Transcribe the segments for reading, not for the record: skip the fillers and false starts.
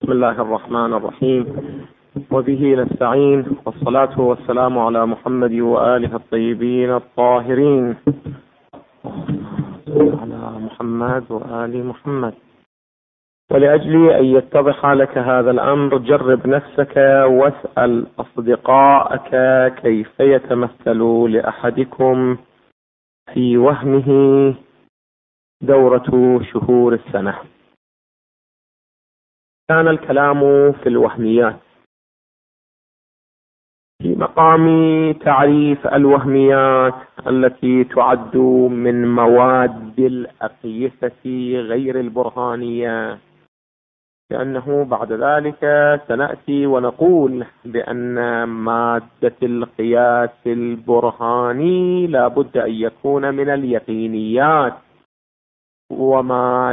بسم الله الرحمن الرحيم، وبه نستعين، والصلاة والسلام على محمد وآله الطيبين الطاهرين، على محمد وآل محمد. ولأجل أن يتضح لك هذا الأمر جرب نفسك واسأل أصدقائك كيف يتمثل لأحدكم في وهمه دورة شهور السنة. كان الكلام في الوهميات في مقام تعريف الوهميات التي تعد من مواد الأقيسة غير البرهانية، لأنه بعد ذلك سنأتي ونقول بأن مادة القياس البرهاني لا بد أن يكون من اليقينيات، وما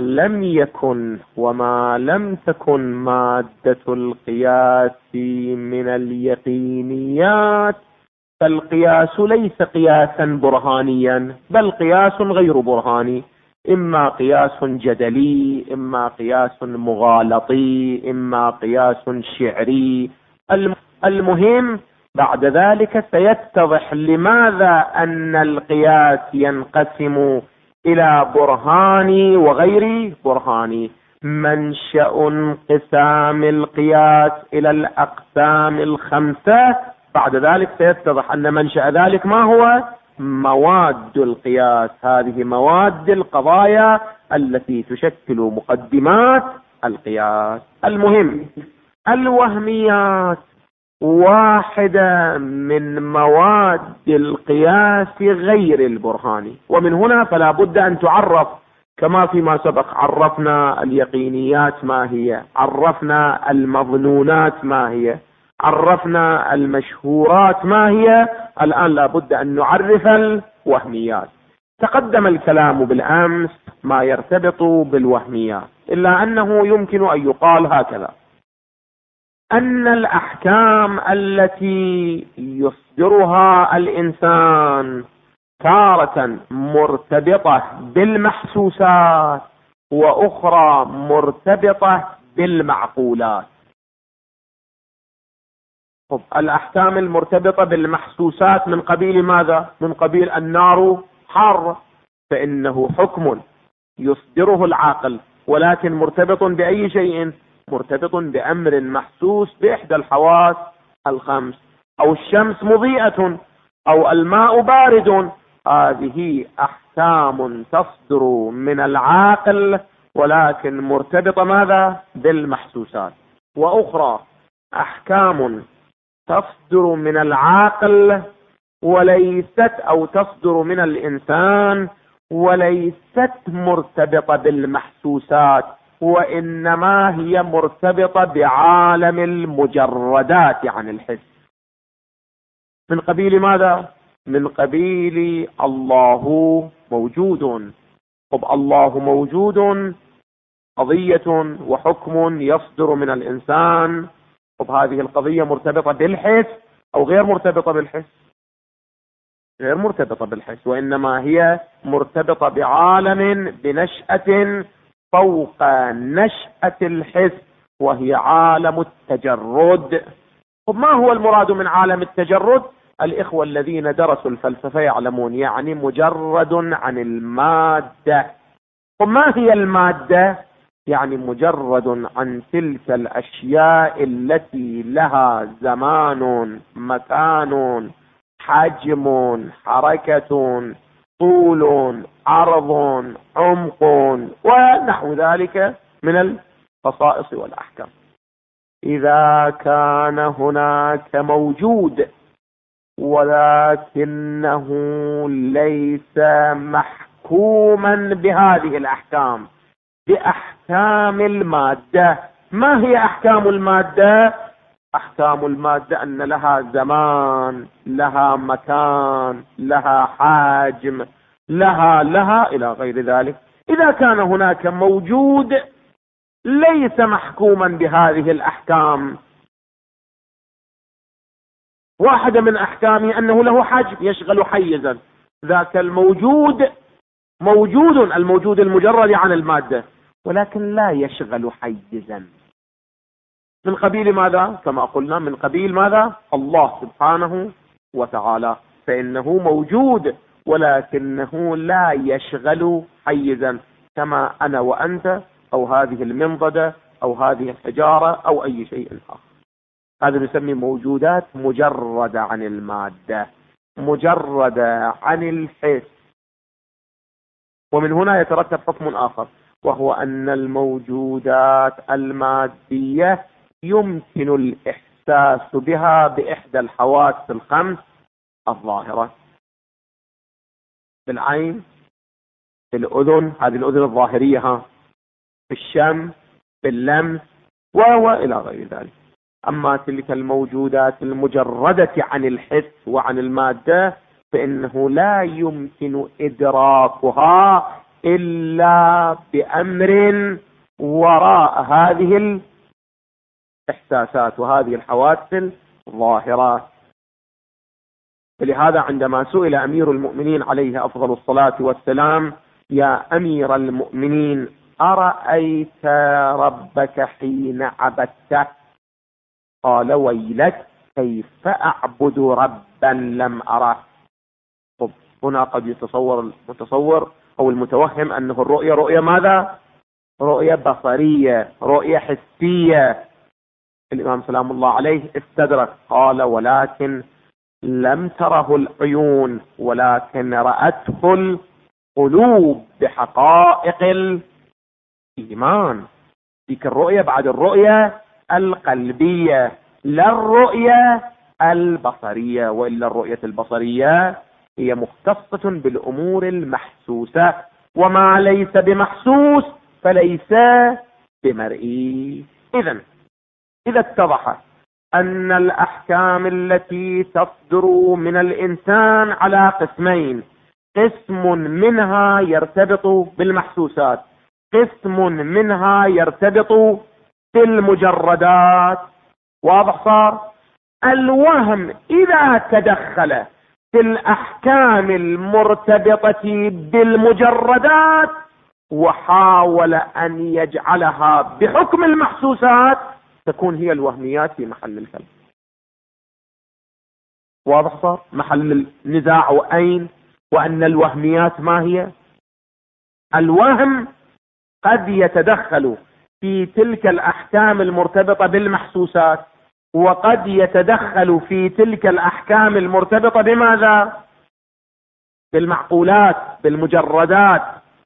لم تكن مادة القياس من اليقينيات فالقياس ليس قياسا برهانيا، بل قياس غير برهاني، إما قياس جدلي، إما قياس مغالطي، إما قياس شعري. المهم بعد ذلك سيتضح لماذا أن القياس ينقسم إلى برهاني وغير برهاني. منشأ انقسام القياس إلى الأقسام الخمسة بعد ذلك سيتضح أن منشأ ذلك ما هو؟ مواد القياس. هذه مواد القضايا التي تشكل مقدمات القياس. المهم الوهميات واحدة من مواد القياس غير البرهاني، ومن هنا فلا بد أن تعرف كما فيما سبق. عرفنا اليقينيات ما هي، عرفنا المظنونات ما هي، عرفنا المشهورات ما هي، الآن لا بد أن نعرف الوهميات. تقدم الكلام بالأمس ما يرتبط بالوهميات، إلا أنه يمكن أن يقال هكذا: أن الأحكام التي يصدرها الإنسان تارة مرتبطة بالمحسوسات وأخرى مرتبطة بالمعقولات. الأحكام المرتبطة بالمحسوسات من قبيل ماذا؟ من قبيل النار حارة، فإنه حكم يصدره العاقل، ولكن مرتبط بأي شيء؟ مرتبط بأمر محسوس بإحدى الحواس الخمس. أو الشمس مضيئة، أو الماء بارد. هذه أحكام تصدر من العاقل ولكن مرتبطة ماذا؟ بالمحسوسات. وأخرى أحكام تصدر من العاقل وليست، أو تصدر من الإنسان وليست مرتبطة بالمحسوسات، وإنما هي مرتبطة بعالم المجردات عن الحس. من قبيل ماذا؟ من قبيل الله موجود. الله موجود قضية وحكم يصدر من الإنسان. هذه القضية مرتبطة بالحس أو غير مرتبطة بالحس؟ غير مرتبطة بالحس، وإنما هي مرتبطة بعالم بنشأة فوق نشأة الحس، وهي عالم التجرد. ما هو المراد من عالم التجرد؟ الإخوة الذين درسوا الفلسفة يعلمون، يعني مجرد عن المادة. وما هي المادة؟ يعني مجرد عن تلك الأشياء التي لها زمان، مكان، حجم، حركة، طول، عرض، عمق، ونحو ذلك من الخصائص والأحكام. إذا كان هناك موجود ولكنه ليس محكوما بهذه الأحكام، بأحكام المادة. ما هي أحكام المادة؟ أحكام المادة أن لها زمان، لها مكان، لها حجم، لها إلى غير ذلك. إذا كان هناك موجود ليس محكوما بهذه الأحكام، واحدة من أحكامه أنه له حجم يشغل حيزا، ذاك الموجود الموجود المجرد عن المادة، ولكن لا يشغل حيزا. من قبيل ماذا؟ كما قلنا من قبيل ماذا؟ الله سبحانه وتعالى، فإنه موجود ولكنه لا يشغل حيزا كما أنا وأنت أو هذه المنضدة أو هذه الحجارة أو أي شيء آخر. هذا نسمي موجودات مجردة عن المادة، مجردة عن الحس. ومن هنا يترتب حكم آخر، وهو أن الموجودات المادية يمكن الإحساس بها بإحدى الحواس الخمس الظاهرة، بالعين، بالأذن، هذه الأذن الظاهرية، بالشم، باللمس، وإلى غير ذلك. أما تلك الموجودات المجردة عن الحس وعن المادة فإنه لا يمكن إدراكها إلا بأمر وراء هذه الإحساسات وهذه الحواس الظاهرات. فلهذا عندما سئل أمير المؤمنين عليه أفضل الصلاة والسلام: يا أمير المؤمنين، أرأيت ربك حين عبدته؟ قال: ويلك، كيف أعبد ربا لم أره؟ طب هنا قد يتصور المتصور أو المتوهم أنه الرؤية رؤية ماذا؟ رؤية بصرية، رؤية حسية. الإمام سلام الله عليه استدرك، قال: ولكن لم تره العيون ولكن رأته القلوب بحقائق الإيمان. ذيك الرؤية بعد الرؤية القلبية، لا الرؤية البصرية، وإلا الرؤية البصرية هي مختصة بالأمور المحسوسة، وما ليس بمحسوس فليس بمرئي. إذا اتضح أن الأحكام التي تصدر من الإنسان على قسمين: قسم منها يرتبط بالمحسوسات، قسم منها يرتبط بالمجردات. واضح صار؟ الوهم إذا تدخل في الأحكام المرتبطة بالمجردات وحاول أن يجعلها بحكم المحسوسات تكون هي الوهميات في محل الكلام. واضح صار؟ محل النزاع أين؟ وأن الوهميات ما هي؟ الوهم قد يتدخل في تلك الأحكام المرتبطة بالمحسوسات، وقد يتدخل في تلك الأحكام المرتبطة بماذا؟ بالمعقولات، بالمجردات.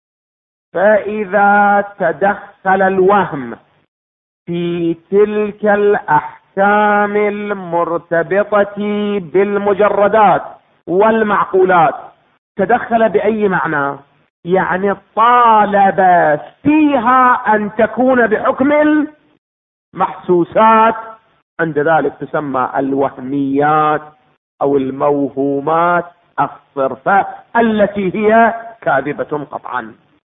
فإذا تدخل الوهم في تلك الأحكام المرتبطة بالمجردات والمعقولات تدخل بأي معنى؟ يعني طالب فيها أن تكون بحكم المحسوسات. عند ذلك تسمى الوهميات أو الموهومات الصرفة التي هي كاذبة قطعا.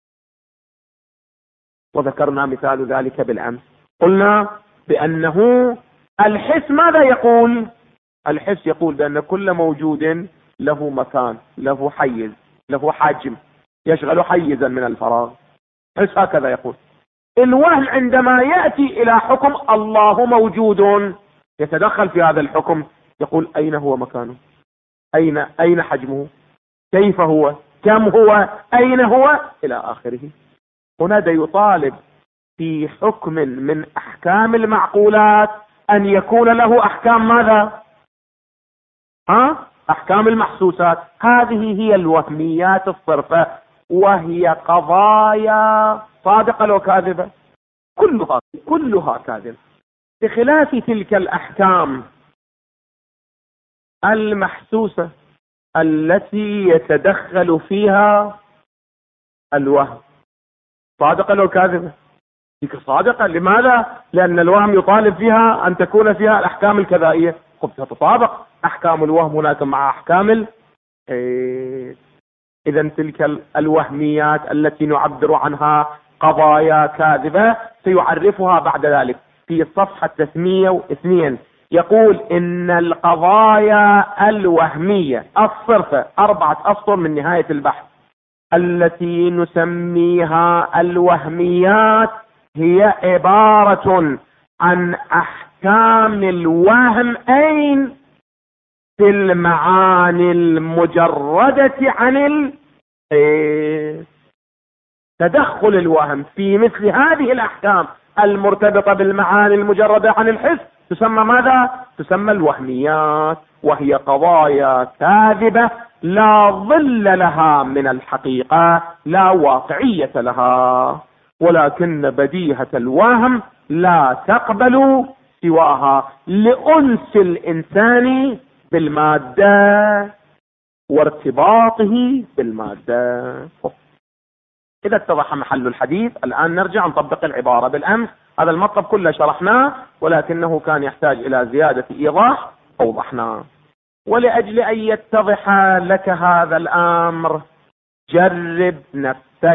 وذكرنا مثال ذلك بالأمس، قلنا بأنه الحس ماذا يقول؟ الحس يقول بأن كل موجود له مكان، له حيز، له حجم، يشغل حيزا من الفراغ. حس هكذا يقول. الوهم عندما يأتي إلى حكم الله موجود يتدخل في هذا الحكم، يقول: أين هو مكانه؟ أين حجمه؟ كيف هو؟ كم هو؟ أين هو؟ إلى آخره. هنا يطالب في حكم من أحكام المعقولات أن يكون له أحكام ماذا؟ أحكام المحسوسات. هذه هي الوهميات الصرفة، وهي قضايا صادقة وكاذبة، كلها كاذبة، بخلاف تلك الأحكام المحسوسة التي يتدخل فيها الوهم. صادقة وكاذبة؟ ذيك صادقة. لماذا؟ لأن الوهم يطالب فيها أن تكون فيها الأحكام الكذائية، قد تتطابق أحكام الوهم هناك مع أحكام إذا تلك الوهميات التي نعبر عنها قضايا كاذبة سيعرفها بعد ذلك في صفحة 302. يقول: إن القضايا الوهمية الصرفة 4 أسطر من نهاية البحث التي نسميها الوهميات هي عبارة عن أحكام الوهم أين؟ في المعاني المجردة عن الحس. تدخل الوهم في مثل هذه الأحكام المرتبطة بالمعاني المجردة عن الحس تسمى ماذا؟ تسمى الوهميات، وهي قضايا كاذبة لا ظل لها من الحقيقة، لا واقعية لها، ولكن بديهة الوهم لا تقبل سواها لأنس الإنسان بالمادة وارتباطه بالمادة. إذا اتضح محل الحديث الآن نرجع نطبق العبارة. بالأمس هذا المطلب كله شرحناه، ولكنه كان يحتاج إلى زيادة إيضاح أوضحناه. ولأجل أن يتضح لك هذا الأمر جرب نفسك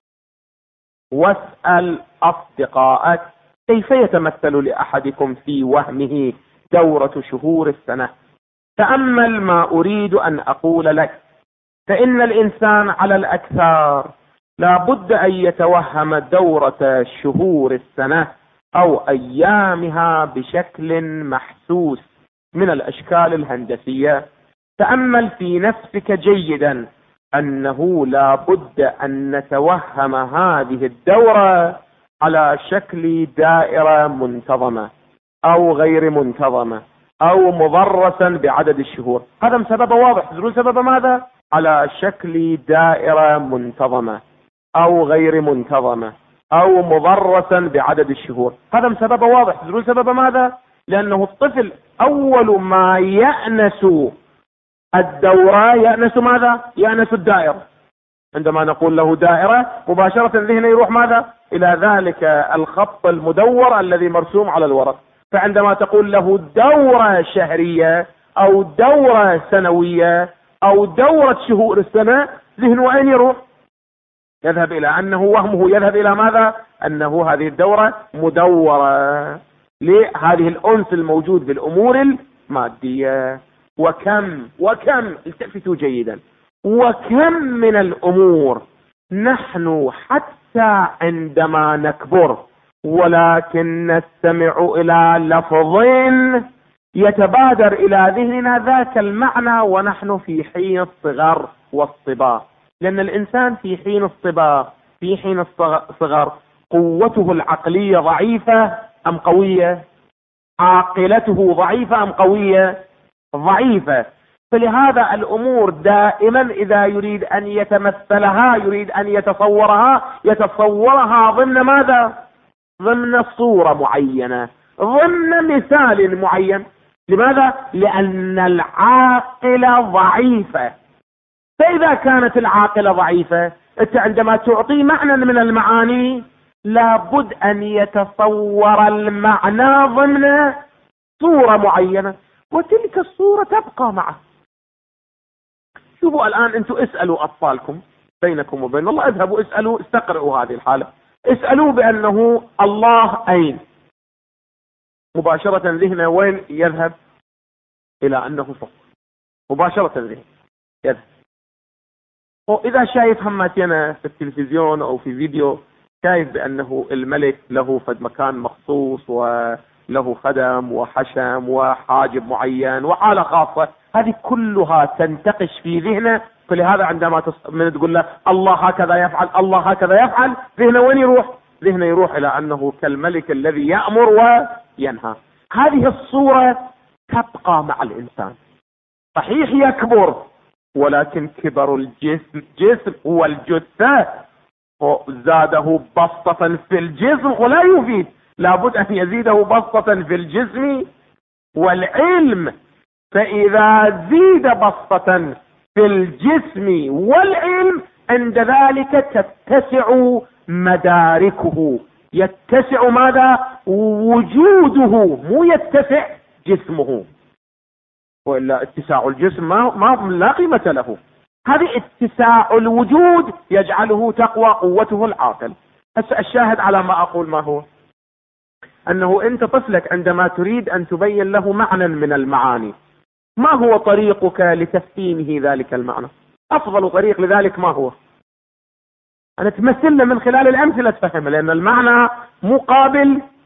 واسأل أصدقائك كيف يتمثل لأحدكم في وهمه دورة شهور السنة. تأمل ما أريد أن أقول لك، فإن الإنسان على الأكثر لا بد أن يتوهم دورة شهور السنة أو أيامها بشكل محسوس من الأشكال الهندسية. تأمل في نفسك جيدا أنه لا بد أن نتوهم هذه الدورة على شكل دائرة منتظمة أو غير منتظمة أو مضرسا بعدد الشهور. هذا سبب واضح. تدرون سبب ماذا؟ على شكل دائرة منتظمة أو غير منتظمة أو مضرسا بعدد الشهور. هذا سبب واضح. تدرون سبب ماذا؟ لأنه الطفل أول ما يأنس الدورة يأنس ماذا؟ يأنس الدائرة. عندما نقول له دائرة مباشرة ذهنه يروح ماذا؟ إلى ذلك الخط المدور الذي مرسوم على الورق. فعندما تقول له دورة شهرية أو دورة سنوية أو دورة شهور السنة، ذهنه أين يروح؟ يذهب إلى أنه وهمه يذهب إلى ماذا؟ أنه هذه الدورة مدورة لهذه الأنس الموجود بالأمور المادية. وكم التفتوا جيدا، وكم من الأمور نحن حتى عندما نكبر ولكن نستمع إلى لفظ يتبادر إلى ذهننا ذاك المعنى ونحن في حين الصغر والصبا. لأن الإنسان في حين الصبا في حين الصغر قوته العقلية ضعيفة أم قوية؟ عاقلته ضعيفة أم قوية؟ ضعيفة. فلهذا الأمور دائما إذا يريد أن يتمثلها، يريد أن يتصورها ضمن ماذا؟ ضمن صورة معينة، ضمن مثال معين. لماذا؟ لأن العاقلة ضعيفة. فإذا كانت العاقلة ضعيفة، أنت عندما تعطي معنى من المعاني لابد أن يتصور المعنى ضمن صورة معينة، وتلك الصورة تبقى معه. شوفوا الآن أنتم اسألوا أطفالكم بينكم وبين الله، اذهبوا اسألوا، استقرئوا هذه الحالة، اسألوا بأنه الله أين؟ مباشرة ذهنه وين يذهب؟ إلى أنه فوق. مباشرة ذهنه يذهب. وإذا شايف همتنا في التلفزيون أو في فيديو، شايف بأنه الملك له فد مكان مخصوص وله خدم وحشم وحاجب معين وحالة خاصة، هذه كلها تنتقش في ذهنه. فلهذا عندما من تقول له الله هكذا يفعل، الله هكذا يفعل، ذهنه وين يروح؟ ذهنه يروح إلى أنه كالملك الذي يأمر وينهى. هذه الصورة تبقى مع الإنسان. صحيح يكبر، ولكن كبر الجسم والجثة زاده بسطة في الجسم ولا يفيد، لابد أن يزيده بسطة في الجسم والعلم. فإذا زيد بسطة في الجسم والعلم عند ذلك تتسع مداركه، يتسع ماذا؟ وجوده، مو يتسع جسمه. وإلا اتساع الجسم ما لا قيمة له. هذه اتساع الوجود يجعله تقوى قوته العاقل. هسه الشاهد على ما أقول ما هو؟ أنه أنت طفلك عندما تريد أن تبين له معنى من المعاني، ما هو طريقك لتفهيمه ذلك المعنى؟ أفضل طريق لذلك ما هو؟ أن تمثل من خلال الأمثلة تفهمه، لأن المعنى مقابل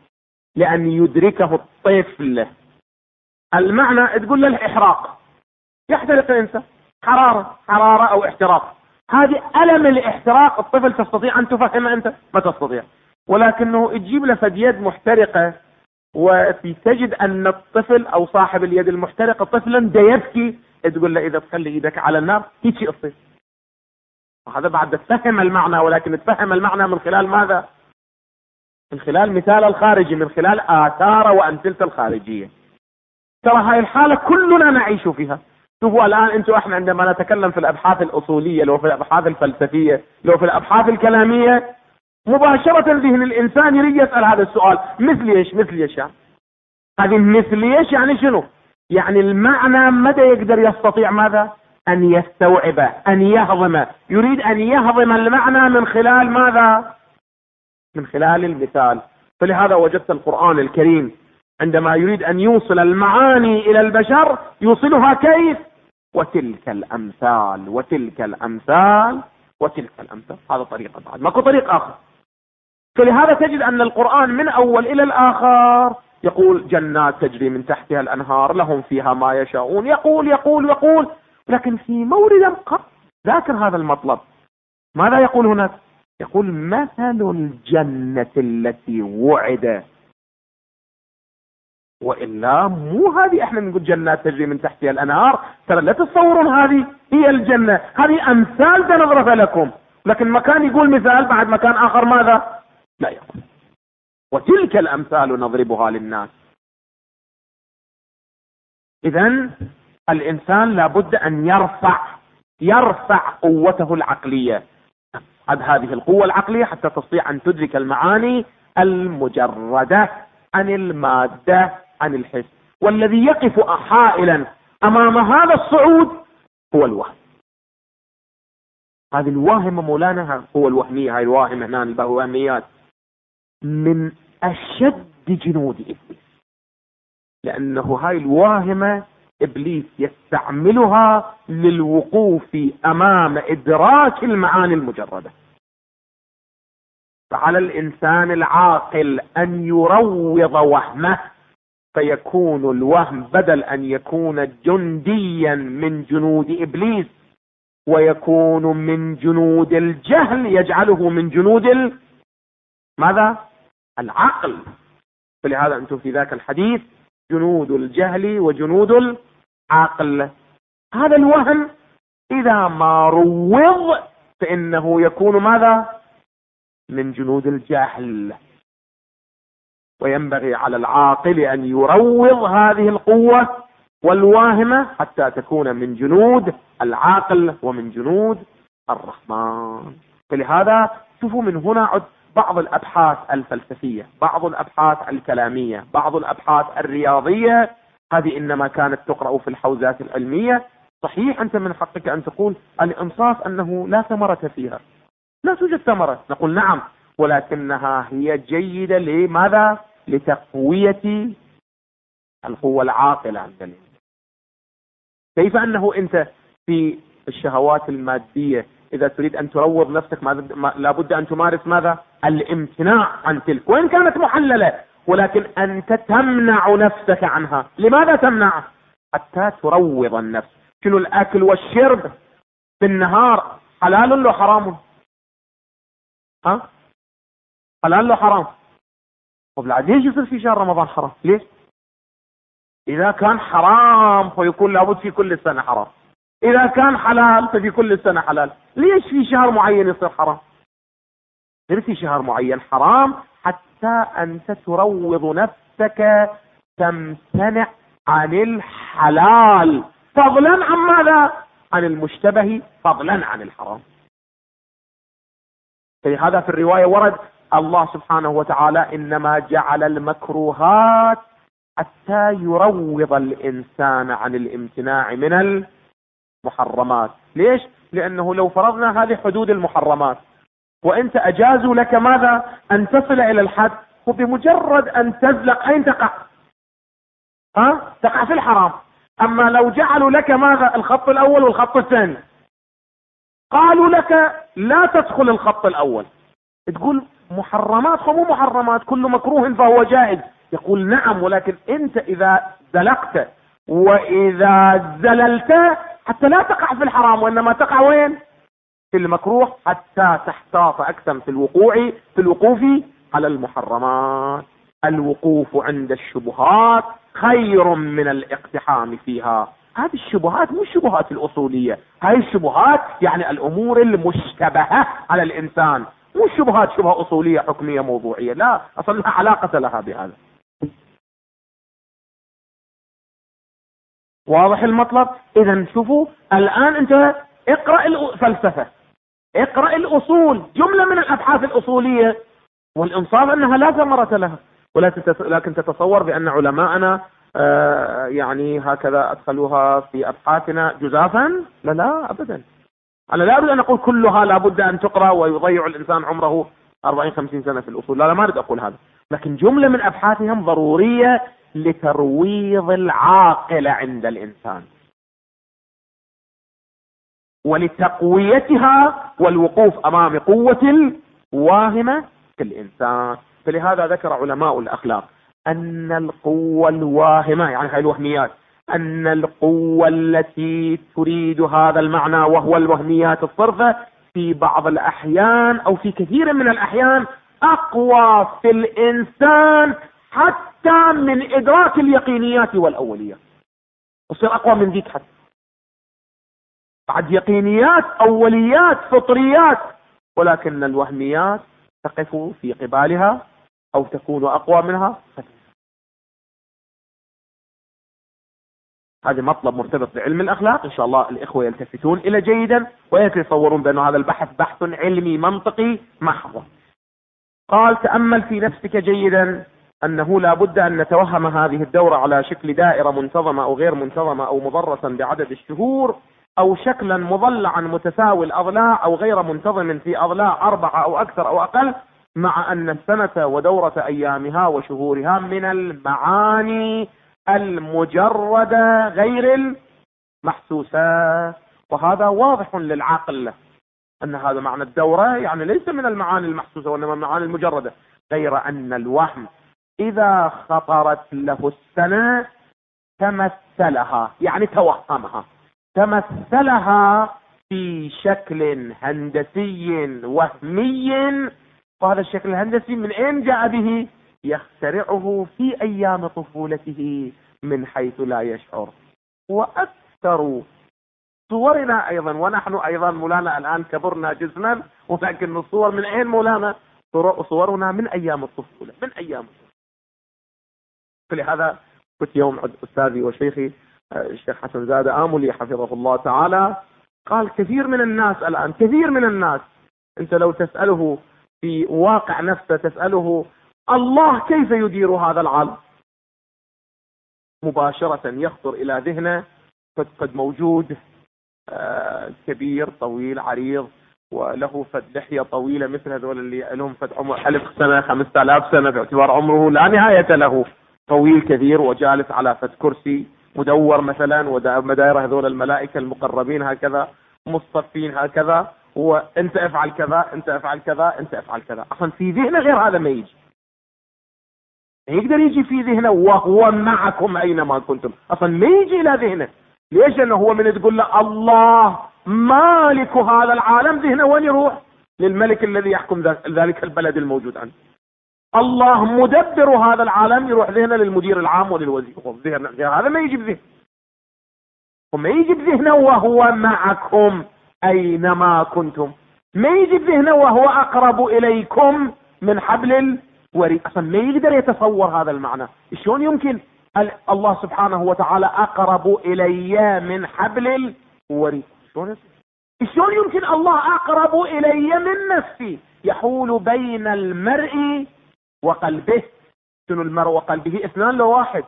لأن يدركه الطفل المعنى. تقول له الإحراق، يحترق الإنسان، حرارة أو احتراق، هذه ألم الاحتراق الطفل تستطيع أن تفهمه أنت؟ ما تستطيع. ولكنه تجيب له فد يد محترقة وتجد أن الطفل أو صاحب اليد المحترقة طفلا دا يبكي، تقول له إذا تخلي إيدك على النار هيك يصير. وهذا بعد تفهم المعنى، ولكن تفهم المعنى من خلال ماذا؟ من خلال مثال الخارجي، من خلال آثار وأمثلة الخارجية. ترى هاي الحالة كلنا نعيش فيها. شوفوا الآن احنا عندما نتكلم في الأبحاث الأصولية، لو في الأبحاث الفلسفية، لو في الأبحاث الكلامية، مباشرة ذهن الإنسان يريد يسأل هذا السؤال: مثل ايش؟ مثل ايش يعني؟ هذه مثل ايش يعني شنو؟ يعني المعنى متى يقدر يستطيع ماذا؟ أن يستوعبه، أن يهضمه. يريد أن يهضم المعنى من خلال ماذا؟ من خلال المثال. فلهذا وجدت القرآن الكريم عندما يريد أن يوصل المعاني إلى البشر يوصلها كيف؟ وتلك الأمثال وتلك الأمثال وتلك الأمثال. هذا طريقة بعد، ماكو طريق آخر. فلهذا تجد أن القرآن من أول إلى الآخر يقول جنات تجري من تحتها الأنهار لهم فيها ما يشاءون، يقول يقول يقول. لكن في مورد ذاكر هذا المطلب ماذا يقول هناك؟ يقول مثل الجنة التي وعد. وإلا مو هذه احنا نقول جنات تجري من تحتها الأنهار، ترى لا تتصورون هذه هي الجنة، هذه أمثال سنضربها لكم. لكن مكان يقول مثال، بعد مكان آخر ماذا؟ لا يقول وتلك الأمثال نضربها للناس. إذن الإنسان لابد أن يرفع قوته العقلية، هذه القوة العقلية حتى تستطيع أن تدرك المعاني المجردة عن المادة، عن الحس. والذي يقف حائلا أمام هذا الصعود هو الوهم. هذه الواهمة مولانا، هو الوهمية، هاي الواهمة هنا الوهميات من أشد جنود إبليس، لأنه هاي الواهمة إبليس يستعملها للوقوف أمام إدراك المعاني المجردة. فعلى الإنسان العاقل أن يروض وهمه، فيكون الوهم بدل أن يكون جنديا من جنود إبليس ويكون من جنود الجهل، يجعله من جنود ماذا؟ العقل. فلهذا أنتم في ذاك الحديث جنود الجهل وجنود العقل. هذا الوهم إذا ما روض فإنه يكون ماذا؟ من جنود الجهل. وينبغي على العاقل أن يروض هذه القوة والواهمة حتى تكون من جنود العقل ومن جنود الرحمن. فلهذا شوفوا من هنا عد بعض الأبحاث الفلسفية، بعض الأبحاث الكلامية، بعض الأبحاث الرياضية، هذه إنما كانت تقرأ في الحوزات العلمية. صحيح أنت من حقك أن تقول الإنصاف أنه لا ثمرة فيها، لا توجد ثمرة. نقول نعم، ولكنها هي جيدة لماذا؟ لتقوية القوة العاقلة عند الإنسان. كيف أنه أنت في الشهوات المادية إذا تريد أن تروض نفسك لابد أن تمارس ماذا؟ الامتناع عن تلك، وإن كانت محللة، ولكن أنت تمنع نفسك عنها. لماذا تمنع؟ حتى تروض النفس. شنو الأكل والشرب في النهار حلال ولا حرام؟ حلال ولا حرام؟ وبالعكس ليش يصير في شهر رمضان حرام؟ ليش؟ إذا كان حرام فيكون لابد في كل السنة حرام، إذا كان حلال ففي كل السنة حلال. ليش في شهر معين يصير حرام؟ غير في شهر معين حرام حتى أنت تروض نفسك، تمتنع عن الحلال فضلا عن ماذا؟ عن المشتبه، فضلا عن الحرام. فلهذا في الرواية ورد الله سبحانه وتعالى إنما جعل المكروهات حتى يروض الإنسان عن الامتناع من المحرمات. ليش؟ لأنه لو فرضنا هذه حدود المحرمات وأنت أجازوا لك ماذا؟ أن تصل إلى الحد، وبمجرد أن تزلق أين تقع؟ تقع في الحرام. أما لو جعلوا لك ماذا؟ الخط الأول والخط الثاني، قالوا لك لا تدخل الخط الأول، تقول محرمات ومو محرمات، كل مكروه فهو جائز. يقول نعم، ولكن انت اذا زلقت واذا زللت حتى لا تقع في الحرام، وانما تقع وين؟ في المكروه، حتى تحتاط اكثر في الوقوف على المحرمات. الوقوف عند الشبهات خير من الاقتحام فيها. هذه الشبهات مو الشبهات الاصولية، هذه الشبهات يعني الامور المشتبهة على الانسان، مو الشبهات شبهة اصولية حكمية موضوعية، لا اصلا لا علاقة لها بهذا. واضح المطلب؟ اذا شوفوا الان انت اقرأ الفلسفة، اقرأ الاصول، جملة من الابحاث الاصولية، والانصاف انها لا ثمرة لها، لكن تتصور بان علماءنا يعني هكذا ادخلوها في ابحاثنا جزافا؟ لا ابدا. انا لا اريد ان اقول كلها لابد ان تقرأ ويضيع الانسان عمره 40-50 سنة في الاصول، لا ما اريد اقول هذا، لكن جملة من ابحاثهم ضرورية لترويض العاقل عند الانسان ولتقويتها والوقوف امام قوة الواهمة في الانسان. فلهذا ذكر علماء الاخلاق ان القوة الواهمة، يعني هاي الوهميات، ان القوة التي تريد هذا المعنى وهو الوهميات الصرفة في بعض الاحيان او في كثير من الاحيان اقوى في الانسان حتى من ادراك اليقينيات والاوليات، تصير اقوى من ذيك حتى بعد يقينيات اوليات فطريات، ولكن الوهميات تقف في قبالها او تكون اقوى منها. هذا مطلب مرتبط بعلم الاخلاق، ان شاء الله الاخوة يلتفتون الى جيدا ويتصورون بان هذا البحث بحث علمي منطقي محض. قال تأمل في نفسك جيدا انه لا بد ان نتوهم هذه الدورة على شكل دائرة منتظمة او غير منتظمة او مضرسا بعدد الشهور، او شكلا مضلعا متساوي الاضلاع او غير منتظم في اضلاع 4 او اكثر او اقل، مع ان السنة ودورة ايامها وشهورها من المعاني المجردة غير المحسوسة. وهذا واضح للعقل ان هذا معنى الدورة، يعني ليس من المعاني المحسوسة وانما من المعاني المجردة، غير ان الوهم اذا خطرت له السنة تمثلها، يعني توهمها، تمثلها في شكل هندسي وهمي. وهذا الشكل الهندسي من اين جاء به؟ يخترعه في ايام طفولته من حيث لا يشعر. واكثر صورنا ايضا، ونحن ايضا مولانا الان كبرنا جسما، ولكن الصور من اين مولانا؟ صورنا من ايام الطفولة، من ايام الطفولة. فلهذا كنت يوم استاذي وشيخي الشيخ حسن زادة آملي حفظه الله تعالى قال كثير من الناس الآن، كثير من الناس انت لو تسأله في واقع نفسه، تسأله الله كيف يدير هذا العالم، مباشرة يخطر إلى ذهنه قد موجود كبير طويل عريض وله فد لحية طويلة مثل هذول اللي لهم فد عمر 1000 سنة 5000 سنة باعتبار عمره لا نهاية له، طويل كثير وجالس على فد كرسي مدور مثلا، ومداير هذول الملائكة المقربين هكذا مصطفين هكذا، وانت افعل كذا انت افعل كذا انت افعل كذا. اصلا في ذهنه غير هذا ما يجي، يقدر يجي في ذهنه وهو معكم اينما كنتم، اصلا ما يجي الى ذهنه. ليش؟ لانه هو من تقول له الله مالك هذا العالم، ذهنه وين يروح؟ للملك الذي يحكم ذلك البلد الموجود عنه. الله مدبر هذا العالم، يروح ذهنه للمدير العام وللوزير. هذا ما يجي بذهنه، وما يجي بذهنه وهو معكم اينما كنتم، ما يجي بذهنه وهو اقرب اليكم من حبل الوريد. اصلا ما يقدر يتصور هذا المعنى. شلون يمكن الله سبحانه وتعالى اقرب الي من حبل الوريد؟ شلون يمكن الله اقرب الي من نفسي؟ يحول بين المرء وقلبه. شنو المرء وقلبه؟ اثنان لو واحد؟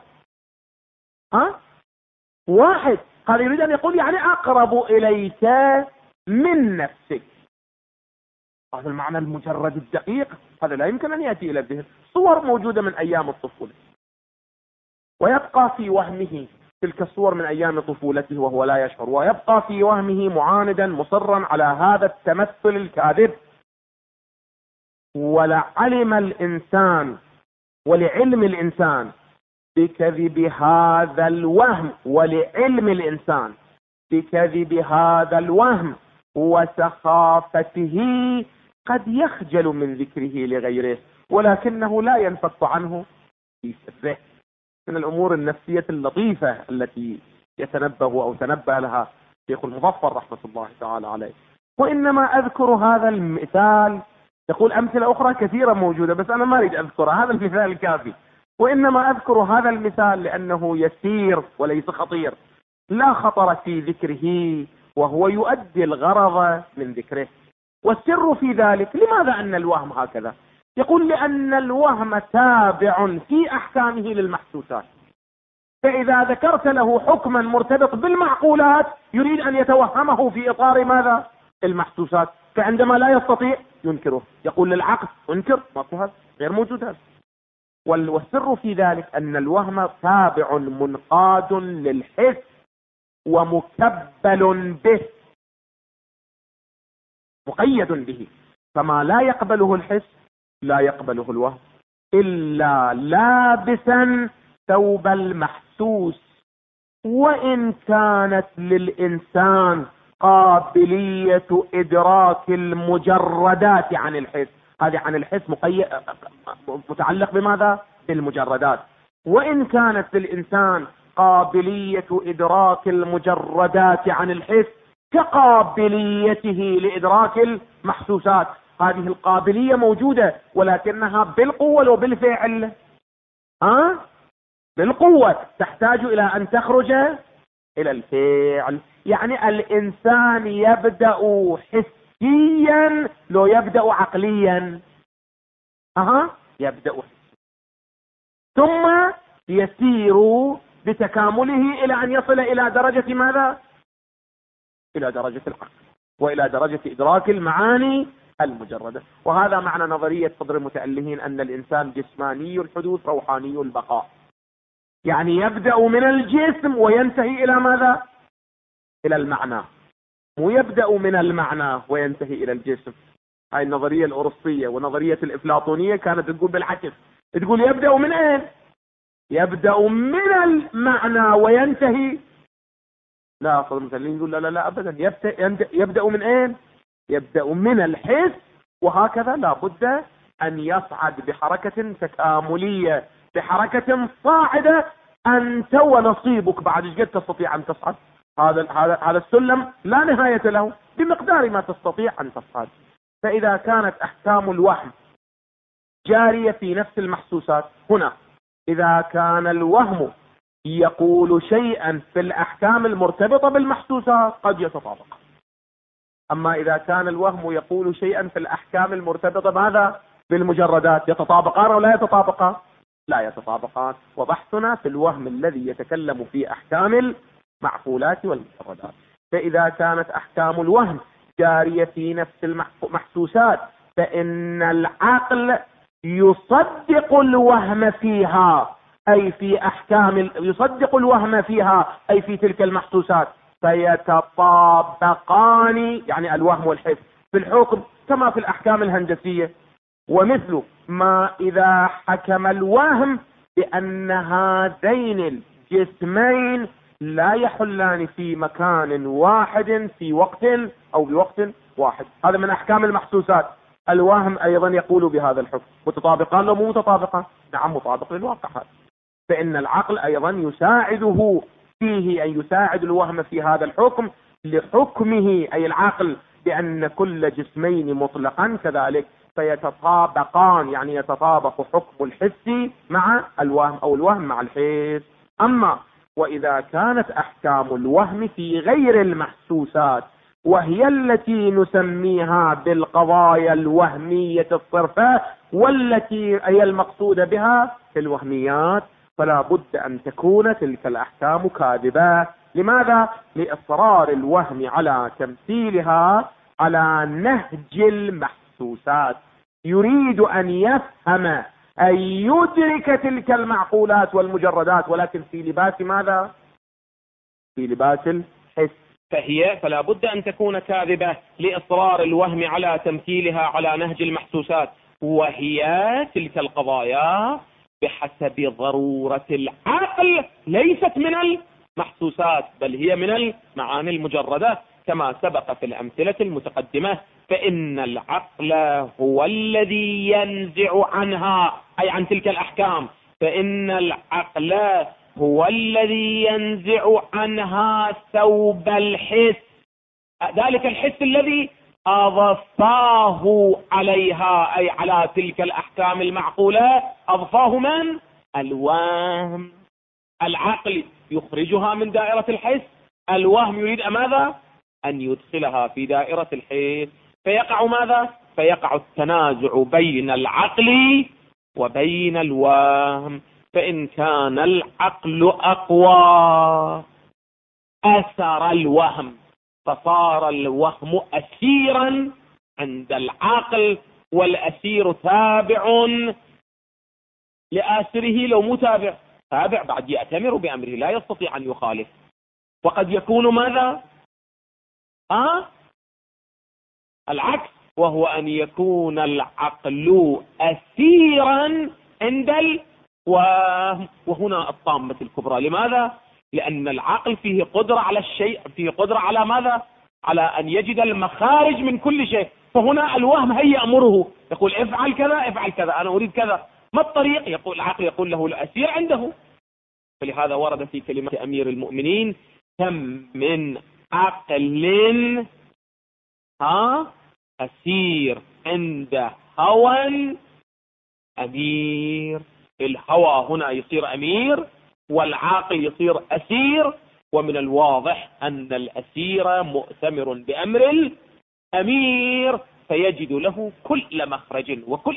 واحد. قال يريد ان يقول يعني اقرب اليك من نفسك. هذا المعنى المجرد الدقيق هذا لا يمكن ان ياتي الى الذهن. صور موجودة من ايام الطفولة، ويبقى في وهمه تلك الصور من ايام طفولته وهو لا يشعر، ويبقى في وهمه معاندا مصرا على هذا التمثل الكاذب. ولعلم الانسان ولعلم الإنسان بكذب هذا الوهم، ولعلم الإنسان بكذب هذا الوهم وسخافته قد يخجل من ذكره لغيره، ولكنه لا ينفك عنه في سره. من الأمور النفسية اللطيفة التي يتنبه أو تنبه لها شيخ المظفر رحمة الله تعالى عليه. وإنما أذكر هذا المثال، يقول أمثلة أخرى كثيرة موجودة بس أنا ما أريد أذكرها، هذا المثال الكافي. وإنما أذكر هذا المثال لأنه يسير وليس خطير، لا خطر في ذكره وهو يؤدي الغرض من ذكره. والسر في ذلك لماذا أن الوهم هكذا؟ يقول لأن الوهم تابع في أحكامه للمحسوسات، فإذا ذكرت له حكما مرتبط بالمعقولات يريد أن يتوهمه في إطار ماذا؟ المحسوسات، فعندما لا يستطيع ينكره، يقول للعقل انكر، ما غير موجود هذا. والسر في ذلك أن الوهم تابع منقاد للحس ومكبل به، مقيد به، فما لا يقبله الحس لا يقبله الوهم إلا لابسا ثوب المحسوس. وإن كانت للإنسان قابلية إدراك المجردات عن الحس، هذه عن الحس متعلق بماذا؟ بالمجردات. وإن كانت للإنسان قابلية إدراك المجردات عن الحس كقابليته لإدراك المحسوسات، هذه القابلية موجودة ولكنها بالقوة وبالفعل. بالقوة تحتاج إلى أن تخرج إلى الفعل. يعني الإنسان يبدأ حسيا لو يبدأ عقليا، يبدأ حسيا ثم يسير بتكامله إلى أن يصل إلى درجة ماذا؟ إلى درجة العقل وإلى درجة إدراك المعاني المجردة. وهذا معنى نظرية صدر المتألهين أن الإنسان جسماني الحدوث روحاني البقاء، يعني يبدأ من الجسم وينتهي إلى ماذا؟ إلى المعنى، مو يبدأ من المعنى وينتهي إلى الجسم. هاي النظرية الأرسطية ونظرية الإفلاطونية كانت تقول بالعكس، تقول يبدأ من أين؟ يبدأ من المعنى وينتهي. لا صدر المتألهين يقول لا أبدا، يبدأ من أين؟ يبدأ من الحس، وهكذا لا بد أن يصعد بحركة تكاملية، بحركة صاعدة. أنت ونصيبك بعد ايش قد تستطيع أن تصعد. هذا السلم لا نهاية له بمقدار ما تستطيع أن تصعد. فإذا كانت أحكام الوهم جارية في نفس المحسوسات، هنا إذا كان الوهم يقول شيئا في الأحكام المرتبطة بالمحسوسات قد يتطابق. أما إذا كان الوهم يقول شيئا في الأحكام المرتبطة ماذا؟ بالمجردات، يتطابقان أو لا يتطابقان؟ لا يتطابقان. وبحثنا في الوهم الذي يتكلم في أحكام المعقولات والمجردات. فإذا كانت أحكام الوهم جارية في نفس المحسوسات فإن العقل يصدق الوهم فيها، أي في يصدق الوهم فيها أي في تلك المحسوسات، فيتطابقان، يعني الوهم والحس في الحكم كما في الأحكام الهندسية. ومثل ما إذا حكم الوهم بأن هذين الجسمين لا يحلان في مكان واحد في وقت أو بوقت واحد، هذا من أحكام المحسوسات. الوهم أيضا يقول بهذا الحكم، متطابقان لو مو متطابقان؟ نعم مطابق للواقع هذا. فإن العقل أيضا يساعده فيه أن يساعد الوهم في هذا الحكم لحكمه، أي العقل، بأن كل جسمين مطلقا كذلك، فيتطابقان، يعني يتطابق حكم الحس مع الوهم أو الوهم مع الحس. أما وإذا كانت أحكام الوهم في غير المحسوسات وهي التي نسميها بالقضايا الوهمية الصرفة والتي هي المقصودة بها في الوهميات، فلا بد أن تكون تلك الأحكام كاذبة. لماذا؟ لإصرار الوهم على تمثيلها على نهج المحسوسات، يريد أن يفهم أن يدرك تلك المعقولات والمجردات، ولكن في لباس ماذا؟ في لباس الحس. فلا بد أن تكون كاذبة لإصرار الوهم على تمثيلها على نهج المحسوسات، وهي تلك القضايا بحسب ضرورة العقل، ليست من المحسوسات بل هي من المعاني المجردة كما سبق في الأمثلة المتقدمة. فإن العقل هو الذي ينزع عنها، أي عن تلك الأحكام، فإن العقل هو الذي ينزع عنها ثوب الحس، ذلك الحس الذي أضفاه عليها، أي على تلك الأحكام المعقولة أضفاه من؟ الوهم. العقل يخرجها من دائرة الحس، الوهم يريد ماذا؟ أن يدخلها في دائرة الحس، فيقع ماذا؟ فيقع التنازع بين العقل وبين الوهم. فإن كان العقل أقوى أثر الوهم، فصار الوهم أسيرا عند العقل، والأسير تابع لآسره، لو متابع تابع بعد يأتمر بأمره لا يستطيع أن يخالف. وقد يكون ماذا؟ العكس، وهو أن يكون العقل أسيرا عند الوهم. وهنا الطامة الكبرى. لماذا؟ لأن العقل فيه قدرة على الشيء، فيه قدرة على ماذا؟ على أن يجد المخارج من كل شيء. فهنا الوهم هي يأمره، يقول افعل كذا افعل كذا، أنا أريد كذا، ما الطريق؟ يقول العقل يقول له الأسير عنده. فلهذا ورد في كلمة أمير المؤمنين: كم من عقل أسير عند هوى أمير. الهوى هنا يصير أمير والعاقل يصير أسير، ومن الواضح أن الأسير مؤتمر بأمر الأمير فيجد له كل مخرج وكل.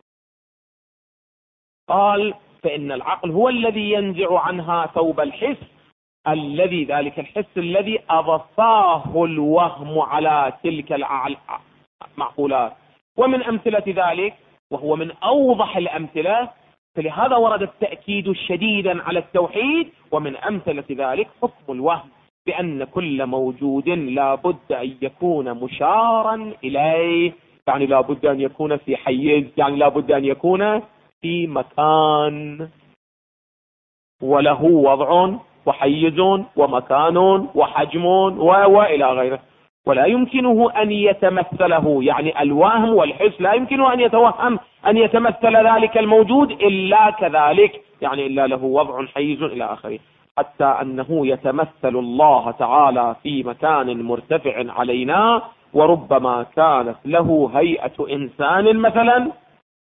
قال: فإن العقل هو الذي ينزع عنها ثوب الحس، الذي ذلك الحس الذي أضفاه الوهم على تلك المعقولات. ومن أمثلة ذلك، وهو من أوضح الأمثلة، فلهذا ورد التأكيد شديدا على التوحيد. ومن أمثلة ذلك حكم الوهم، بأن كل موجود لا بد أن يكون مشارا إليه، يعني لا بد أن يكون في حيز، يعني لا بد أن يكون في مكان، وله وضع وحيز ومكان وحجم وإلى غيره. ولا يمكنه أن يتمثله، يعني الوهم والحس لا يمكنه أن يتوهم أن يتمثل ذلك الموجود إلا كذلك، يعني إلا له وضع حيز إلى آخره. حتى أنه يتمثل الله تعالى في مكان مرتفع علينا، وربما كانت له هيئة إنسان مثلا،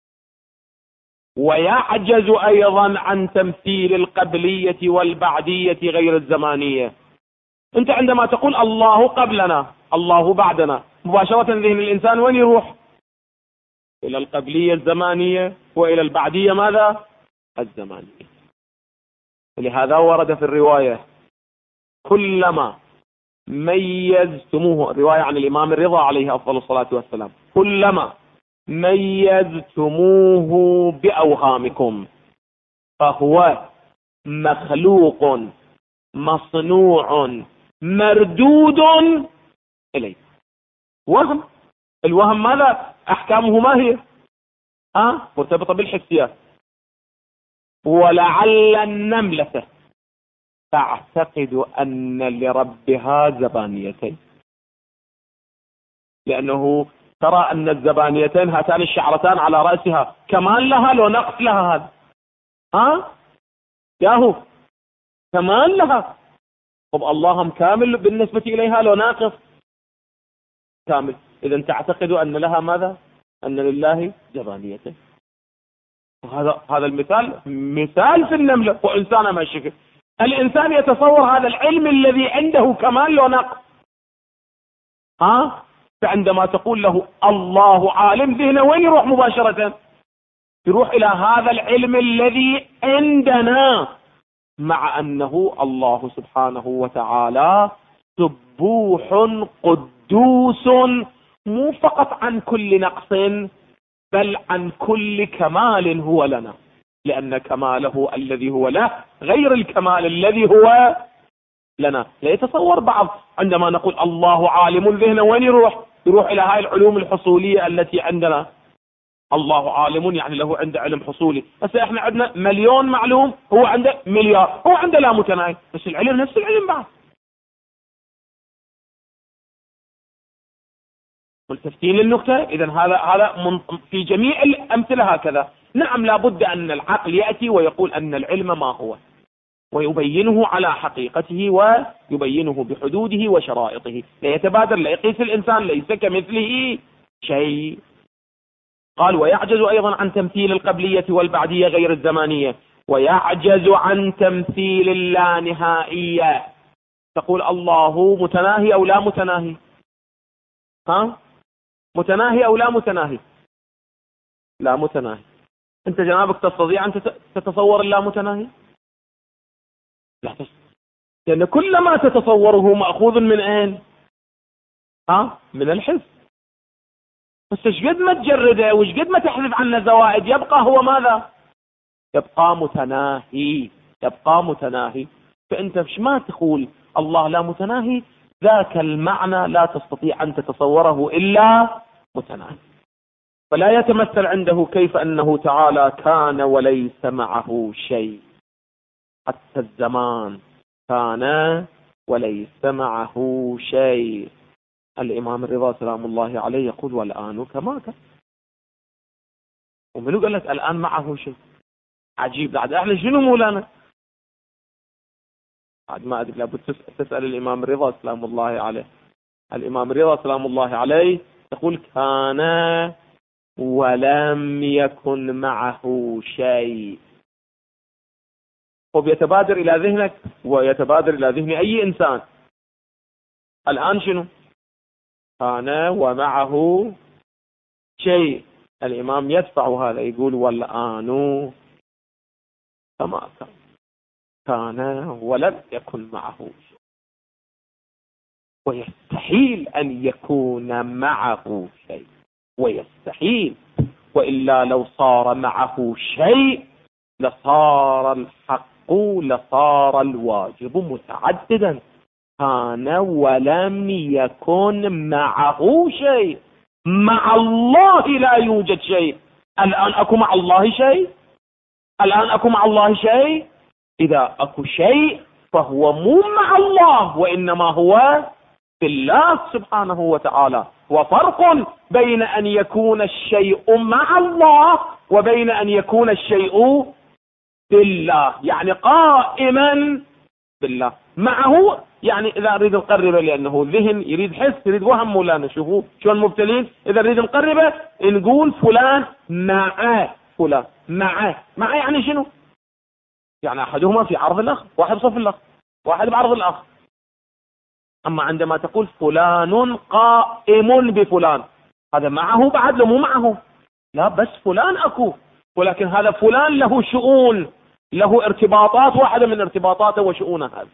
ويعجز أيضا عن تمثيل القبلية والبعدية غير الزمانية. أنت عندما تقول الله قبلنا الله بعدنا، مباشرة ذهن الإنسان وين يروح؟ إلى القبلية الزمانية، وإلى البعدية ماذا؟ الزمانية. لهذا ورد في الرواية: كلما ميزتموه، رواية عن الإمام الرضا عليه أفضل الصلاة والسلام، كلما ميزتموه بأوهامكم فهو مخلوق مصنوع مردود إليه. وهم، الوهم ماذا؟ أحكامه ما هي؟ مرتبطة بالحسيات. ولعل النملة تعتقد أن لربها زبانيتين، لأنه ترى أن الزبانيتين هاتان الشعرتان على رأسها كمال لها لو نقص لها هذا؟ ياهو كمال لها. طب اللهم كامل بالنسبة إليها لو ناقص؟ كامل. إذا تعتقد أن لها ماذا؟ أن لله زبانيتين. هذا المثال مثال في النملة، وإنسان ما شكل. الإنسان يتصور هذا العلم الذي عنده كمال لو نقص. فعندما تقول له الله عالم، ذهنه وين يروح مباشرة؟ يروح إلى هذا العلم الذي عندنا، مع أنه الله سبحانه وتعالى سبوح قدوس، مو فقط عن كل نقص بل عن كل كمال هو لنا، لأن كماله الذي هو له غير الكمال الذي هو لنا. لا يتصور بعض عندما نقول الله عالم، ذهنه وين يروح؟ يروح إلى هاي العلوم الحصولية التي عندنا. الله عالم يعني له عنده علم حصولي. بس احنا عندنا مليون معلوم، هو عنده مليار، هو عنده لا متناهي، بس العلم نفس العلم بعد. ملتفتين للنكتة؟ إذا هذا في جميع الأمثلة هكذا. نعم، لابد أن العقل يأتي ويقول أن العلم ما هو، ويبينه على حقيقته ويبينه بحدوده وشرائطه، لا يتبادر، لا يقيس الإنسان ليس كمثله شيء. قال ويعجز أيضا عن تمثيل القبلية والبعدية غير الزمانية، ويعجز عن تمثيل اللانهائية. تقول الله متناهي أو لا متناهي؟ ها؟ متناهي أو لا متناهي؟ لا متناهي. أنت جنابك تستطيع أن تتصور اللا متناهي؟ لا تستطيع، لأن كل ما تتصوره مأخوذ من أين؟ من الحس. بس ايش قد ما تجرده وايش قد ما تحذف عنه زوائد يبقى هو ماذا؟ يبقى متناهي، يبقى متناهي. فأنت ايش ما تقول الله لا متناهي، ذاك المعنى لا تستطيع أن تتصوره إلا متناهي. فلا يتمثل عنده كيف أنه تعالى كان وليس معه شيء، حتى الزمان كان وليس معه شيء. الإمام الرضا سلام الله عليه يقول والآن كما كان. ومنو قال لك الآن معه شيء؟ عجيب. بعد احنا شنو مولانا؟ بعد ما أدري، لابد تسأل الإمام الرضا سلام الله عليه. الإمام الرضا سلام الله عليه يقول كان ولم يكن معه شيء. وبيتبادر إلى ذهنك ويتبادر إلى ذهن أي إنسان الآن شنو؟ كان ومعه شيء. الإمام يدفع هذا، يقول والآن كما كان ولم يكن معه شيء. ويستحيل أن يكون معه شيء، ويستحيل، وإلا لو صار معه شيء لصار الحق، لصار الواجب متعددا. كان ولم يكن معه شيء. مع الله لا يوجد شيء. الآن أكو مع الله شيء؟ الآن أكو مع الله شيء؟ إذا أكو شيء فهو مو مع الله، وإنما هو في الله سبحانه وتعالى. وفرق بين أن يكون الشيء مع الله وبين أن يكون الشيء بالله، يعني قائما بالله. معه يعني إذا أريد نقربه، لأنه ذهن يريد حس يريد وهم مولانا. شوفوا شو المبتلين، إذا نريد نقربه نقول فلان مع فلان. مع يعني شنو؟ يعني أحدهما في عرض الآخر، واحد صف الآخر، واحد بعرض الآخر. أما عندما تقول فلان قائم بفلان، هذا معه بعد له مو معه؟ لا، بس فلان أكو، ولكن هذا فلان له شؤون، له ارتباطات، واحدة من ارتباطاته وشؤونه هذا.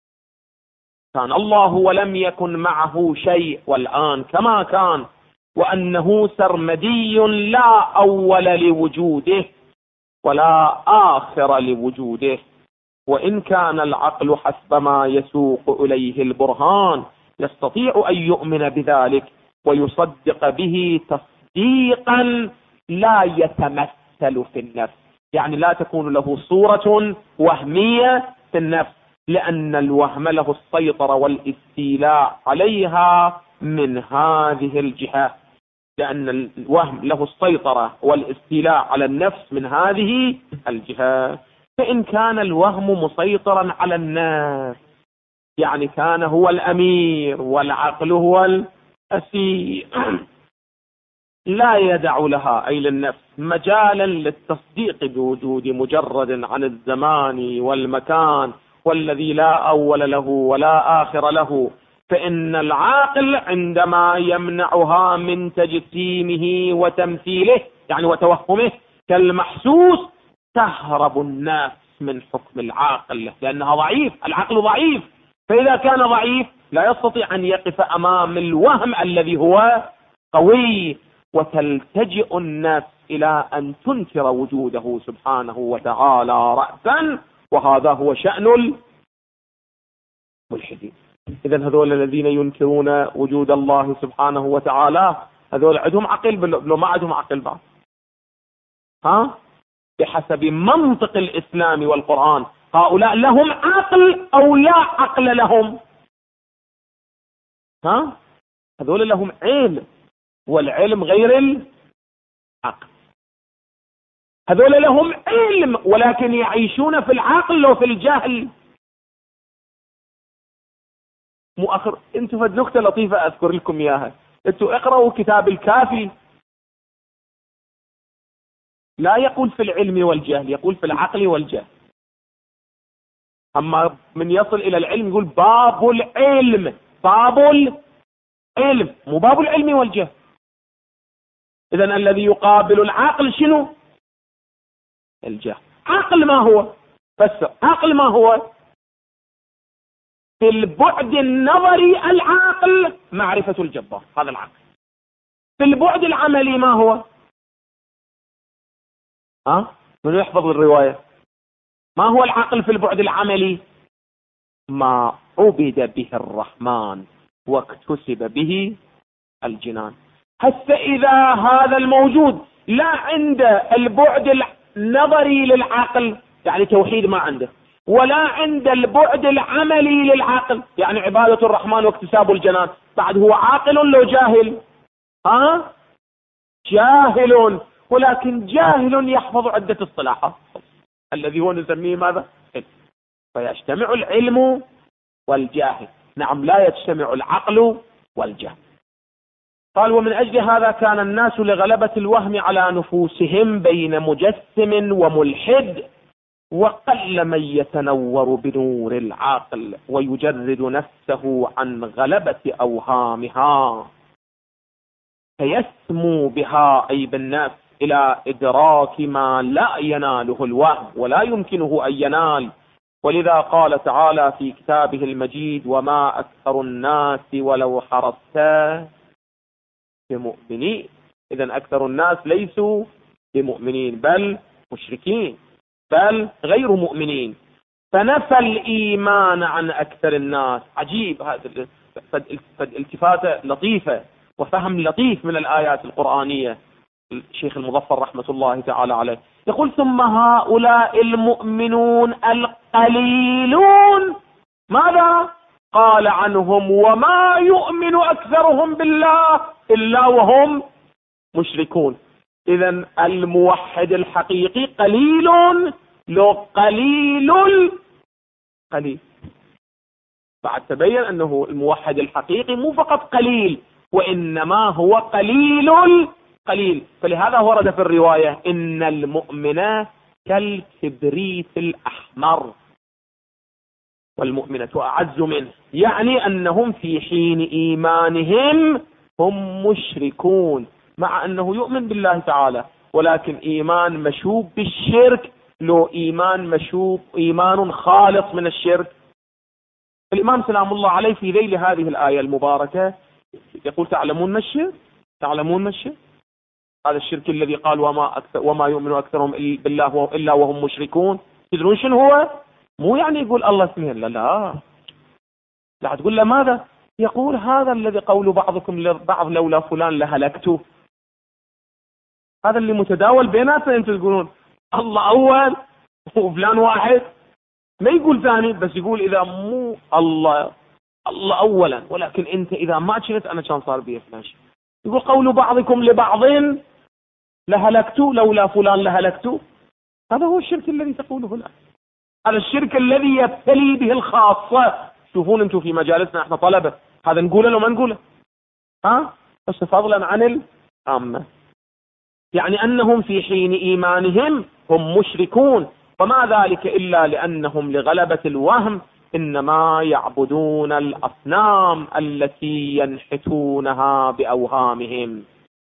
كان الله ولم يكن معه شيء، والآن كما كان، وأنه سرمدي لا أول لوجوده ولا آخر لوجوده. وإن كان العقل حسب ما يسوق إليه البرهان يستطيع أن يؤمن بذلك ويصدق به تصديقا لا يتمثل في النفس، يعني لا تكون له صورة وهمية في النفس، لأن الوهم له السيطرة والاستيلاء عليها من هذه الجهة. لأن الوهم له السيطرة والاستيلاء على النفس من هذه الجهة. فإن كان الوهم مسيطرا على النفس، يعني كان هو الأمير والعقل هو الأسير، لا يدع لها أي للنفس مجالا للتصديق بوجود مجرد عن الزمان والمكان والذي لا أول له ولا آخر له. فإن العاقل عندما يمنعها من تجسيمه وتمثيله يعني وتوهمه كالمحسوس تهرب النفس من حكم العاقل، لأنها ضعيف، العقل ضعيف. فإذا كان ضعيف لا يستطيع أن يقف أمام الوهم الذي هو قوي، وتلتجئ النفس إلى أن تنكر وجوده سبحانه وتعالى رأسا، وهذا هو شأن الملحدين. إذن هذول الذين ينكرون وجود الله سبحانه وتعالى هذول عندهم عقل لو ما عندهم عقل بعض؟ بحسب منطق الإسلام والقرآن هؤلاء لهم عقل أو لا عقل لهم؟ هذول لهم علم، والعلم غير العقل. هذول لهم علم ولكن يعيشون في العقل وفي الجهل. انتوا فد نكتة لطيفة اذكر لكم اياها. انتوا اقرأوا كتاب الكافي، لا يقول في العلم والجهل، يقول في العقل والجهل. اما من يصل الى العلم يقول باب العلم، باب العلم، مو باب العلم والجهل. اذن الذي يقابل العقل شنو؟ الجهل. عقل ما هو؟ بس عقل ما هو؟ في البعد النظري العاقل معرفة الجبار، هذا العقل. في البعد العملي ما هو؟ من يحفظ الرواية؟ ما هو العقل في البعد العملي؟ ما عبد به الرحمن واكتسب به الجنان. هسه إذا هذا الموجود لا عند البعد النظري للعقل، يعني توحيد ما عنده، ولا عند البعد العملي للعقل، يعني عبادة الرحمن واكتساب الجنان، بعد هو عاقل لو جاهل؟ جاهل، ولكن جاهل يحفظ عدة اصطلاحات، الذي هو نسميه ماذا؟ فيجتمع العلم والجاهل. نعم، لا يجتمع العقل والجهل. قال: ومن أجل هذا كان الناس لغلبة الوهم على نفوسهم بين مجسم وملحد، وقل من يتنور بنور العقل ويجرد نفسه عن غلبة أوهامها، فيسمو بها أي بالنفس إلى إدراك ما لا يناله الوهم ولا يمكنه أن ينال. ولذا قال تعالى في كتابه المجيد: وما أكثر الناس ولو حرصت بمؤمنين. إذن أكثر الناس ليسوا بمؤمنين، بل مشركين، بل غير مؤمنين. فنفى الإيمان عن أكثر الناس. عجيب، هذا التفاتة لطيفة وفهم لطيف من الآيات القرآنية. الشيخ المظفر رحمة الله تعالى عليه يقول: ثم هؤلاء المؤمنون القليلون ماذا قال عنهم؟ وما يؤمن أكثرهم بالله إلا وهم مشركون. إذن الموحد الحقيقي قليل، لو قليل قليل. بعد تبين أنه الموحد الحقيقي مو فقط قليل، وإنما هو قليل قليل. فلهذا ورد في الرواية: إن المؤمن كالكبريت الأحمر والمؤمنة أعز منه، يعني أنهم في حين إيمانهم هم مشركون، مع أنه يؤمن بالله تعالى، ولكن إيمان مشوب بالشرك، لو إيمان مشوب إيمان خالص من الشرك. الإمام سلام الله عليه في ذيل هذه الآية المباركة يقول: تعلمون ما الشرك؟ تعلمون ما الشرك؟ هذا الشرك الذي قال وما يؤمن أكثرهم بالله إلا وهم مشركون. تدرون شنو هو؟ مو يعني يقول الله اثنين، لا تقول له ماذا؟ يقول: هذا الذي قول بعضكم لبعض لولا فلان لهلكته. هذا اللي متداول بيناتنا. انتم تقولون الله أول وفلان واحد، ما يقول ثاني، بس يقول إذا مو الله أولا، ولكن أنت إذا ما كنت أنا كان صار بي فلان شيء. يقول: قول بعضكم لبعض لهلكته لولا فلان لهلكته. هذا هو الشرك الذي تقوله الآن. هذا الشرك الذي يبتلي به الخاصة. شوفون أنتم في مجالسنا احنا طلبة، هذا نقوله لو ما نقوله؟ بس فضلا عن العامة. يعني أنهم في حين إيمانهم هم مشركون، وما ذلك إلا لأنهم لغلبة الوهم إنما يعبدون الأصنام التي ينحتونها بأوهامهم.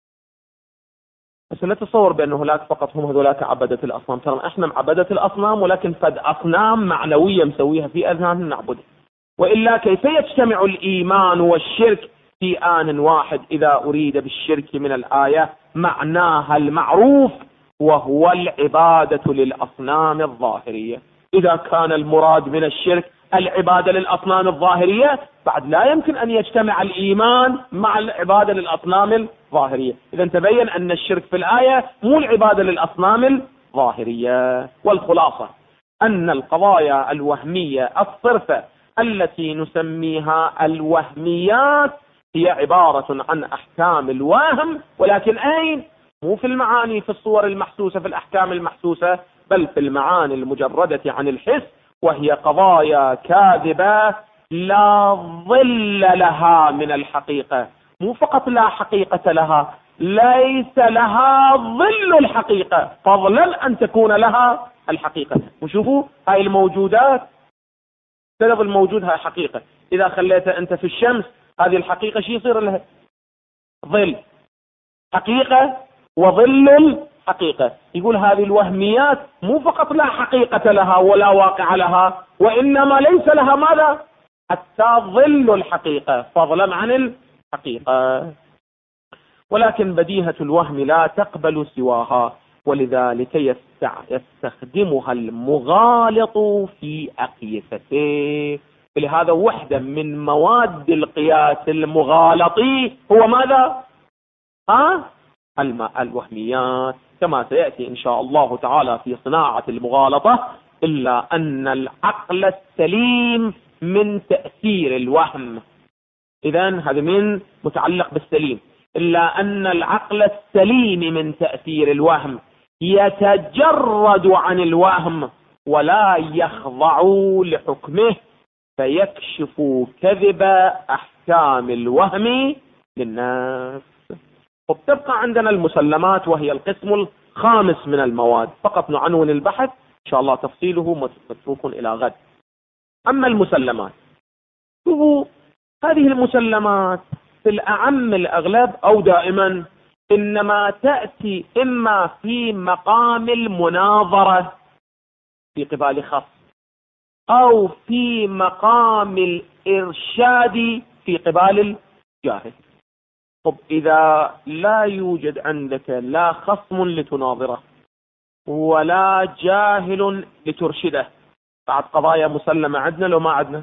بس نتصور بأن هناك فقط هم هذولاك عبدة الأصنام. ترى احنا عبدة الأصنام، ولكن فد أصنام معنوية مسويها في أذهاننا نعبدها. وإلا كيف يجتمع الإيمان والشرك في آن واحد إذا أريد بالشرك من الآية معناها المعروف، وهو العبادة للأصنام الظاهرية. إذا كان المراد من الشرك العبادة للأصنام الظاهرية، بعد لا يمكن أن يجتمع الإيمان مع العبادة للأصنام الظاهرية. إذا تبين أن الشرك في الآية مو العبادة للأصنام الظاهرية. والخلاصة أن القضايا الوهمية الصرفة التي نسميها الوهميات هي عبارة عن أحكام الوهم، ولكن أين؟ مو في المعاني، في الصور المحسوسة، في الأحكام المحسوسة، بل في المعاني المجردة عن الحس، وهي قضايا كاذبة لا ظل لها من الحقيقة. مو فقط لا حقيقة لها، ليس لها ظل الحقيقة، فضلا أن تكون لها الحقيقة. وشوفوا هاي الموجودات، سبب الموجود هاي حقيقة، إذا خليتها أنت في الشمس هذه الحقيقة شي يصير لها؟ ظل. حقيقة وظل الحقيقة. يقول هذه الوهميات مو فقط لا حقيقة لها ولا واقع لها، وإنما ليس لها ماذا؟ حتى ظل الحقيقة، فضلا عن الحقيقة. ولكن بديهة الوهم لا تقبل سواها، ولذلك يستخدمها المغالط في أقيسته. لهذا وحدة من مواد القياس المغالطي هو ماذا؟ الوهميات، كما سيأتي إن شاء الله تعالى في صناعة المغالطة. إلا أن العقل السليم من تأثير الوهم. إذن هذا من متعلق بالسليم. إلا أن العقل السليم من تأثير الوهم يتجرد عن الوهم ولا يخضع لحكمه، فيكشف كذب أحكام الوهم للناس. وبتبقى عندنا المسلمات، وهي القسم الخامس من المواد. فقط نعنون البحث إن شاء الله، تفصيله متروك إلى غد. أما المسلمات، هذه المسلمات في الأعم الأغلب أو دائما إنما تأتي إما في مقام المناظرة في قبال خصم، أو في مقام الإرشاد في قبال الجاهل. طب إذا لا يوجد عندك لا خصم لتناظره ولا جاهل لترشده، بعد قضايا مسلمة عندنا لو ما عندنا؟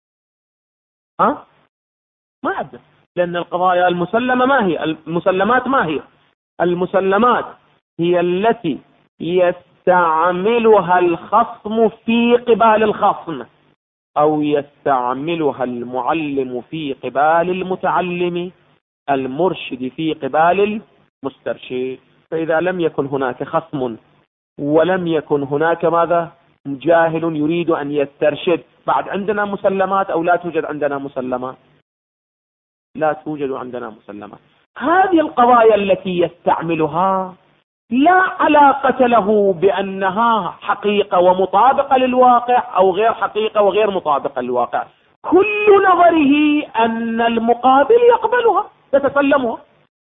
ما عندنا. لأن القضايا المسلمة ما هي؟ المسلمات ما هي؟ المسلمات هي التي يستعملها الخصم في قبال الخصم، أو يستعملها المعلم في قبال المتعلم، المرشد في قبال المسترشد. فإذا لم يكن هناك خصم ولم يكن هناك ماذا؟ جاهل يريد أن يسترشد، بعد عندنا مسلمات أو لا توجد عندنا مسلمات؟ لا توجد عندنا مسلمات. هذه القضايا التي يستعملها لا علاقة له بأنها حقيقة ومطابقة للواقع أو غير حقيقة وغير مطابقة للواقع. كل نظره أن المقابل يقبلها يتسلمها،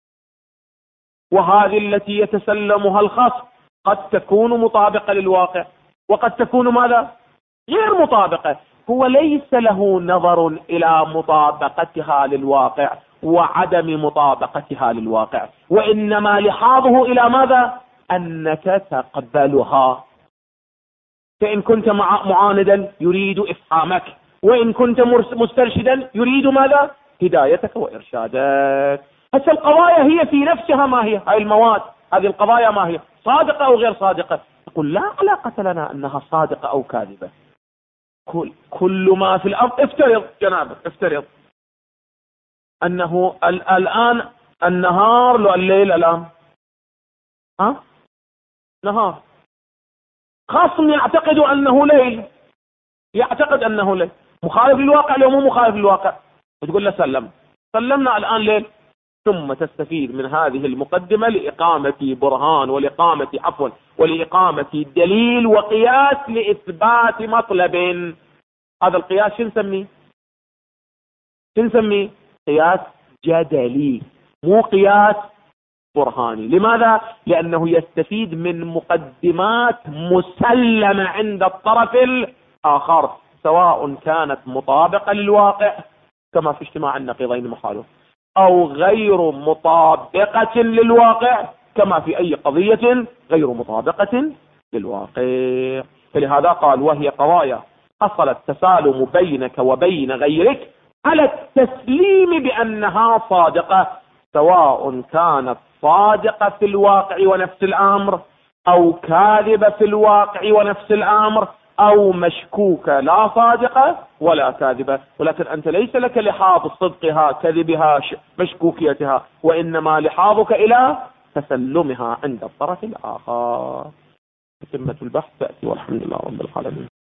وهذه التي يتسلمها الخصم قد تكون مطابقة للواقع وقد تكون ماذا؟ غير مطابقة. هو ليس له نظر إلى مطابقتها للواقع وعدم مطابقتها للواقع، وإنما لحاظه إلى ماذا؟ أنك تقبلها. فإن كنت معاندا يريد إفهامك، وإن كنت مسترشدا يريد ماذا؟ هدايتك وإرشادك. هسه القضايا هي في نفسها ما هي؟ هاي المواد، هذه القضايا ما هي؟ صادقة أو غير صادقة؟ يقول لا علاقة لنا أنها صادقة أو كاذبة. كل ما في الأرض، افترض جنابك، افترض أنه الآن النهار لو الليل الآن نهار، خصم يعتقد أنه ليل، يعتقد أنه ليل، مخالف للواقع لو مو مخالف للواقع، وتقول له سلمنا الآن ليل. ثم تستفيد من هذه المقدمة لإقامة برهان ولإقامة دليل وقياس لإثبات مطلب. هذا القياس شو نسميه؟ قياس جدلي، مو قياس برهاني. لماذا؟ لأنه يستفيد من مقدمات مسلمة عند الطرف الآخر، سواء كانت مطابقة للواقع كما في اجتماع النقيضين محاله، أو غير مطابقة للواقع كما في أي قضية غير مطابقة للواقع. فلهذا قال وهي قضايا حصل التسالم بينك وبين غيرك على التسليم بأنها صادقة، سواء كانت صادقة في الواقع ونفس الأمر أو كاذبة في الواقع ونفس الأمر أو مشكوكة لا صادقة ولا كاذبة، ولكن أنت ليس لك لحاظ صدقها كذبها مشكوكيتها، وإنما لحاظك إلى تسلمها عند الطرف الآخر. تتمة البحث تأتي والحمد لله رب العالمين.